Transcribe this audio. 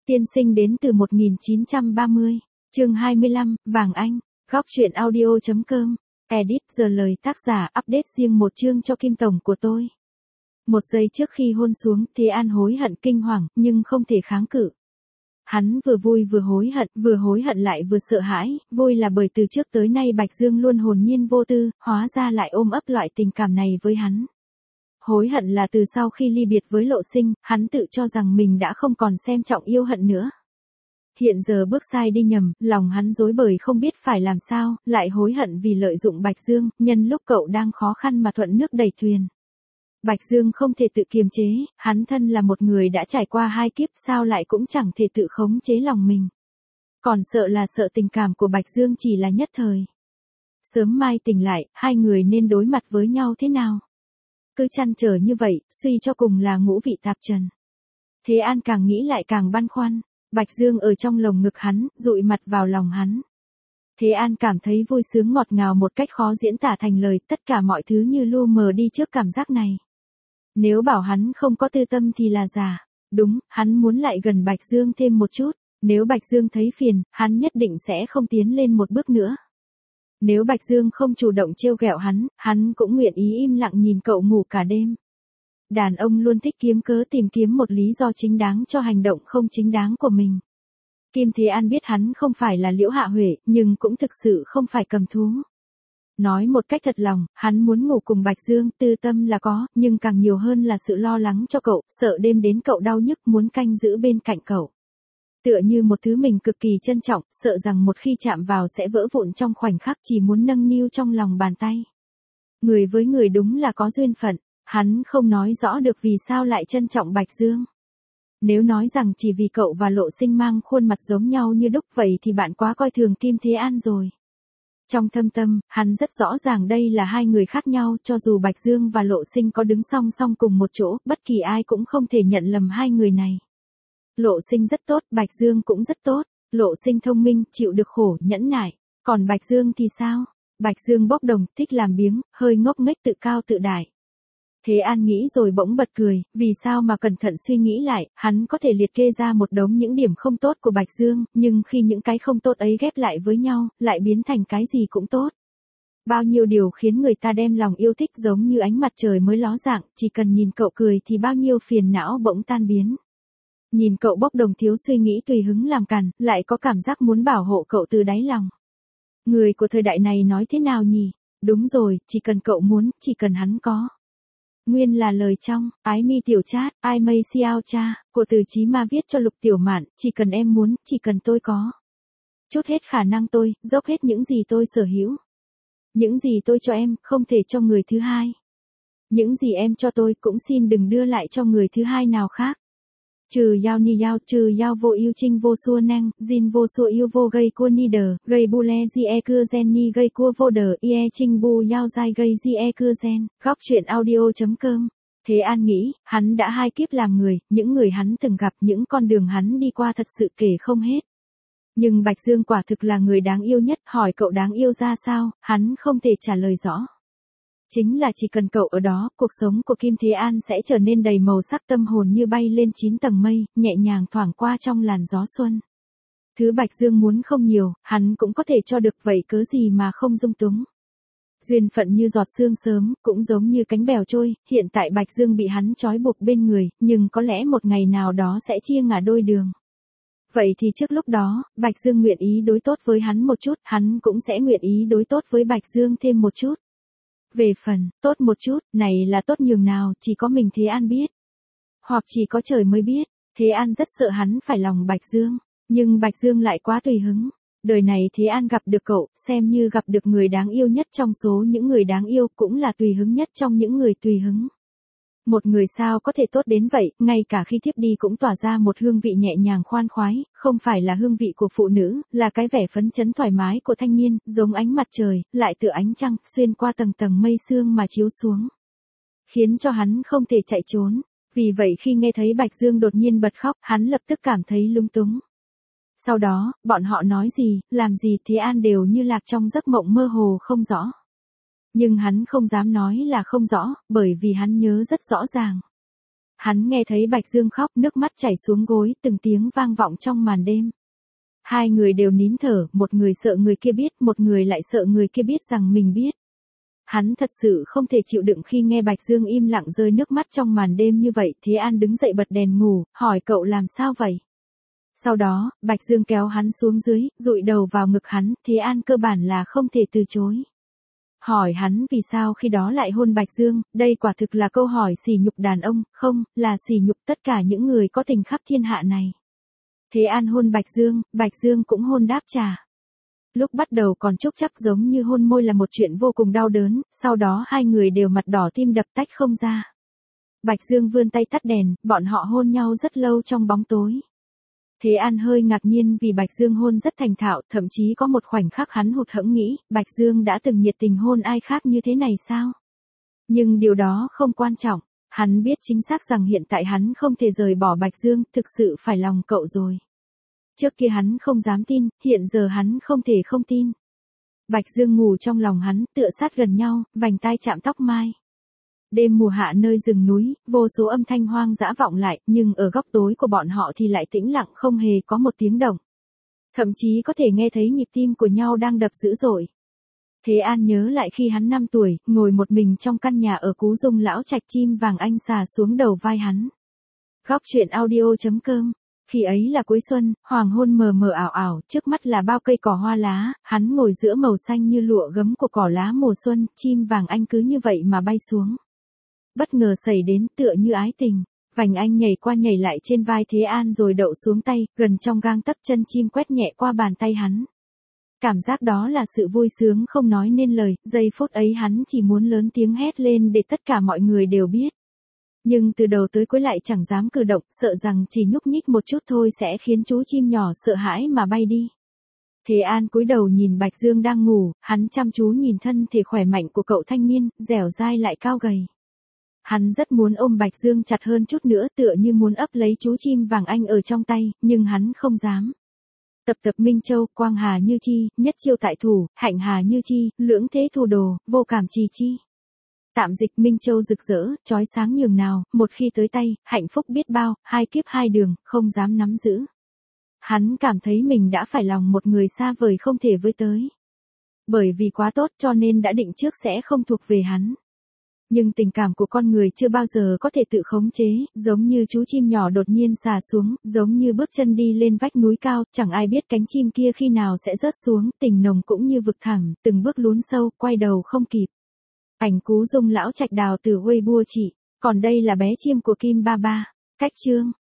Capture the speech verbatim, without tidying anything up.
Tiên sinh đến từ một nghìn chín trăm ba mươi, chương hai mươi lăm, Vàng Anh, góc truyện audio chấm com, edit giờ lời tác giả update riêng một chương cho Kim Tổng của tôi. Một giây trước khi hôn xuống, Thế An hối hận kinh hoàng, nhưng không thể kháng cự. Hắn vừa vui vừa hối hận, vừa hối hận lại vừa sợ hãi, vui là bởi từ trước tới nay Bạch Dương luôn hồn nhiên vô tư, hóa ra lại ôm ấp loại tình cảm này với hắn. Hối hận là từ sau khi ly biệt với Lộ Sinh, hắn tự cho rằng mình đã không còn xem trọng yêu hận nữa. Hiện giờ bước sai đi nhầm, lòng hắn rối bời không biết phải làm sao, lại hối hận vì lợi dụng Bạch Dương, nhân lúc cậu đang khó khăn mà thuận nước đẩy thuyền. Bạch Dương không thể tự kiềm chế, hắn thân là một người đã trải qua hai kiếp sao lại cũng chẳng thể tự khống chế lòng mình. Còn sợ là sợ tình cảm của Bạch Dương chỉ là nhất thời. Sớm mai tỉnh lại, hai người nên đối mặt với nhau thế nào? Cứ chăn trở như vậy, suy cho cùng là ngũ vị tạp trần. Thế An càng nghĩ lại càng băn khoăn. Bạch Dương ở trong lồng ngực hắn, dụi mặt vào lòng hắn. Thế An cảm thấy vui sướng ngọt ngào một cách khó diễn tả thành lời, tất cả mọi thứ như lu mờ đi trước cảm giác này. Nếu bảo hắn không có tư tâm thì là giả. Đúng, hắn muốn lại gần Bạch Dương thêm một chút. Nếu Bạch Dương thấy phiền, hắn nhất định sẽ không tiến lên một bước nữa. Nếu Bạch Dương không chủ động trêu ghẹo hắn, hắn cũng nguyện ý im lặng nhìn cậu ngủ cả đêm. Đàn ông luôn thích kiếm cớ tìm kiếm một lý do chính đáng cho hành động không chính đáng của mình. Kim Thế An biết hắn không phải là Liễu Hạ Huệ, nhưng cũng thực sự không phải cầm thú. Nói một cách thật lòng, hắn muốn ngủ cùng Bạch Dương, tư tâm là có, nhưng càng nhiều hơn là sự lo lắng cho cậu, sợ đêm đến cậu đau nhức muốn canh giữ bên cạnh cậu. Tựa như một thứ mình cực kỳ trân trọng, sợ rằng một khi chạm vào sẽ vỡ vụn trong khoảnh khắc, chỉ muốn nâng niu trong lòng bàn tay. Người với người đúng là có duyên phận, hắn không nói rõ được vì sao lại trân trọng Bạch Dương. Nếu nói rằng chỉ vì cậu và Lộ Sinh mang khuôn mặt giống nhau như đúc vậy thì bạn quá coi thường Kim Thế An rồi. Trong thâm tâm, hắn rất rõ ràng đây là hai người khác nhau, cho dù Bạch Dương và Lộ Sinh có đứng song song cùng một chỗ, bất kỳ ai cũng không thể nhận lầm hai người này. Lộ Sinh rất tốt, Bạch Dương cũng rất tốt. Lộ Sinh thông minh, chịu được khổ, nhẫn nại. Còn Bạch Dương thì sao? Bạch Dương bốc đồng, thích làm biếng, hơi ngốc nghếch tự cao tự đại. Thế An nghĩ rồi bỗng bật cười, vì sao mà cẩn thận suy nghĩ lại, hắn có thể liệt kê ra một đống những điểm không tốt của Bạch Dương, nhưng khi những cái không tốt ấy ghép lại với nhau, lại biến thành cái gì cũng tốt. Bao nhiêu điều khiến người ta đem lòng yêu thích giống như ánh mặt trời mới ló dạng, chỉ cần nhìn cậu cười thì bao nhiêu phiền não bỗng tan biến. Nhìn cậu bốc đồng thiếu suy nghĩ tùy hứng làm càn, lại có cảm giác muốn bảo hộ cậu từ đáy lòng. Người của thời đại này nói thế nào nhỉ? Đúng rồi, chỉ cần cậu muốn, chỉ cần hắn có. Nguyên là lời trong, ái mi tiểu chat, ai mây xiao cha, của Từ Chí Ma viết cho Lục Tiểu Mạn, chỉ cần em muốn, chỉ cần tôi có. Chút hết khả năng tôi, dốc hết những gì tôi sở hữu. Những gì tôi cho em, không thể cho người thứ hai. Những gì em cho tôi, cũng xin đừng đưa lại cho người thứ hai nào khác. Trừ yao ni yao, trừ yao vô yêu trinh vô xua nang, jin vô xua yêu vô gây cua ni đờ, gây bu le di e cưa gen ni gây cua vô đờ, ie trinh bu yao dai gây di e cưa gen, góc truyện audio chấm com. Thế An nghĩ, hắn đã hai kiếp làm người, những người hắn từng gặp, những con đường hắn đi qua thật sự kể không hết. Nhưng Bạch Dương quả thực là người đáng yêu nhất, hỏi cậu đáng yêu ra sao, hắn không thể trả lời rõ. Chính là chỉ cần cậu ở đó, cuộc sống của Kim Thế An sẽ trở nên đầy màu sắc, tâm hồn như bay lên chín tầng mây, nhẹ nhàng thoảng qua trong làn gió xuân. Thứ Bạch Dương muốn không nhiều, hắn cũng có thể cho được, vậy cớ gì mà không dung túng. Duyên phận như giọt sương sớm, cũng giống như cánh bèo trôi, hiện tại Bạch Dương bị hắn trói buộc bên người, nhưng có lẽ một ngày nào đó sẽ chia ngả đôi đường. Vậy thì trước lúc đó, Bạch Dương nguyện ý đối tốt với hắn một chút, hắn cũng sẽ nguyện ý đối tốt với Bạch Dương thêm một chút. Về phần, tốt một chút, này là tốt nhường nào, chỉ có mình Thế An biết. Hoặc chỉ có trời mới biết, Thế An rất sợ hắn phải lòng Bạch Dương, nhưng Bạch Dương lại quá tùy hứng. Đời này Thế An gặp được cậu, xem như gặp được người đáng yêu nhất trong số những người đáng yêu, cũng là tùy hứng nhất trong những người tùy hứng. Một người sao có thể tốt đến vậy, ngay cả khi thiếp đi cũng tỏa ra một hương vị nhẹ nhàng khoan khoái, không phải là hương vị của phụ nữ, là cái vẻ phấn chấn thoải mái của thanh niên, giống ánh mặt trời, lại tựa ánh trăng, xuyên qua tầng tầng mây sương mà chiếu xuống. Khiến cho hắn không thể chạy trốn, vì vậy khi nghe thấy Bạch Dương đột nhiên bật khóc, hắn lập tức cảm thấy lung túng. Sau đó, bọn họ nói gì, làm gì Thế An đều như lạc trong giấc mộng mơ hồ không rõ. Nhưng hắn không dám nói là không rõ, bởi vì hắn nhớ rất rõ ràng. Hắn nghe thấy Bạch Dương khóc, nước mắt chảy xuống gối, từng tiếng vang vọng trong màn đêm. Hai người đều nín thở, một người sợ người kia biết, một người lại sợ người kia biết rằng mình biết. Hắn thật sự không thể chịu đựng khi nghe Bạch Dương im lặng rơi nước mắt trong màn đêm như vậy. Thế An đứng dậy bật đèn ngủ, hỏi cậu làm sao vậy? Sau đó, Bạch Dương kéo hắn xuống dưới, dụi đầu vào ngực hắn, Thế An cơ bản là không thể từ chối. Hỏi hắn vì sao khi đó lại hôn Bạch Dương, đây quả thực là câu hỏi sỉ nhục đàn ông, không, là sỉ nhục tất cả những người có tình khắp thiên hạ này. Thế An hôn Bạch Dương, Bạch Dương cũng hôn đáp trả. Lúc bắt đầu còn chúc chắc giống như hôn môi là một chuyện vô cùng đau đớn, sau đó hai người đều mặt đỏ tim đập tách không ra. Bạch Dương vươn tay tắt đèn, bọn họ hôn nhau rất lâu trong bóng tối. Thế An hơi ngạc nhiên vì Bạch Dương hôn rất thành thạo, thậm chí có một khoảnh khắc hắn hụt hẫng nghĩ, Bạch Dương đã từng nhiệt tình hôn ai khác như thế này sao? Nhưng điều đó không quan trọng, hắn biết chính xác rằng hiện tại hắn không thể rời bỏ Bạch Dương, thực sự phải lòng cậu rồi. Trước kia hắn không dám tin, hiện giờ hắn không thể không tin. Bạch Dương ngủ trong lòng hắn, tựa sát gần nhau, vành tai chạm tóc mai. Đêm mùa hạ nơi rừng núi, vô số âm thanh hoang dã vọng lại, nhưng ở góc tối của bọn họ thì lại tĩnh lặng không hề có một tiếng động. Thậm chí có thể nghe thấy nhịp tim của nhau đang đập dữ dội. Thế An nhớ lại khi hắn năm tuổi, ngồi một mình trong căn nhà ở Cú Dung lão trạch, chim vàng anh xà xuống đầu vai hắn. Góc truyện audio chấm com. Khi ấy là cuối xuân, hoàng hôn mờ mờ ảo ảo, trước mắt là bao cây cỏ hoa lá, hắn ngồi giữa màu xanh như lụa gấm của cỏ lá mùa xuân, chim vàng anh cứ như vậy mà bay xuống. Bất ngờ xảy đến tựa như ái tình, vành anh nhảy qua nhảy lại trên vai Thế An rồi đậu xuống tay, gần trong gang tấc, chân chim quét nhẹ qua bàn tay hắn. Cảm giác đó là sự vui sướng không nói nên lời, giây phút ấy hắn chỉ muốn lớn tiếng hét lên để tất cả mọi người đều biết. Nhưng từ đầu tới cuối lại chẳng dám cử động, sợ rằng chỉ nhúc nhích một chút thôi sẽ khiến chú chim nhỏ sợ hãi mà bay đi. Thế An cúi đầu nhìn Bạch Dương đang ngủ, hắn chăm chú nhìn thân thể khỏe mạnh của cậu thanh niên, dẻo dai lại cao gầy. Hắn rất muốn ôm Bạch Dương chặt hơn chút nữa, tựa như muốn ấp lấy chú chim vàng anh ở trong tay, nhưng hắn không dám. Tập tập Minh Châu, quang hà như chi, nhất chiêu tại thủ, hạnh hà như chi, lưỡng thế thủ đồ, vô cảm trì chi. Tạm dịch Minh Châu rực rỡ, chói sáng nhường nào, một khi tới tay, hạnh phúc biết bao, hai kiếp hai đường, không dám nắm giữ. Hắn cảm thấy mình đã phải lòng một người xa vời không thể với tới. Bởi vì quá tốt cho nên đã định trước sẽ không thuộc về hắn. Nhưng tình cảm của con người chưa bao giờ có thể tự khống chế, giống như chú chim nhỏ đột nhiên xà xuống, giống như bước chân đi lên vách núi cao, chẳng ai biết cánh chim kia khi nào sẽ rớt xuống, tình nồng cũng như vực thẳm, từng bước lún sâu, quay đầu không kịp. Ảnh Cú Dung lão trạch đào từ Weibo chị, còn đây là bé chim của Kim Ba Ba. Cách chương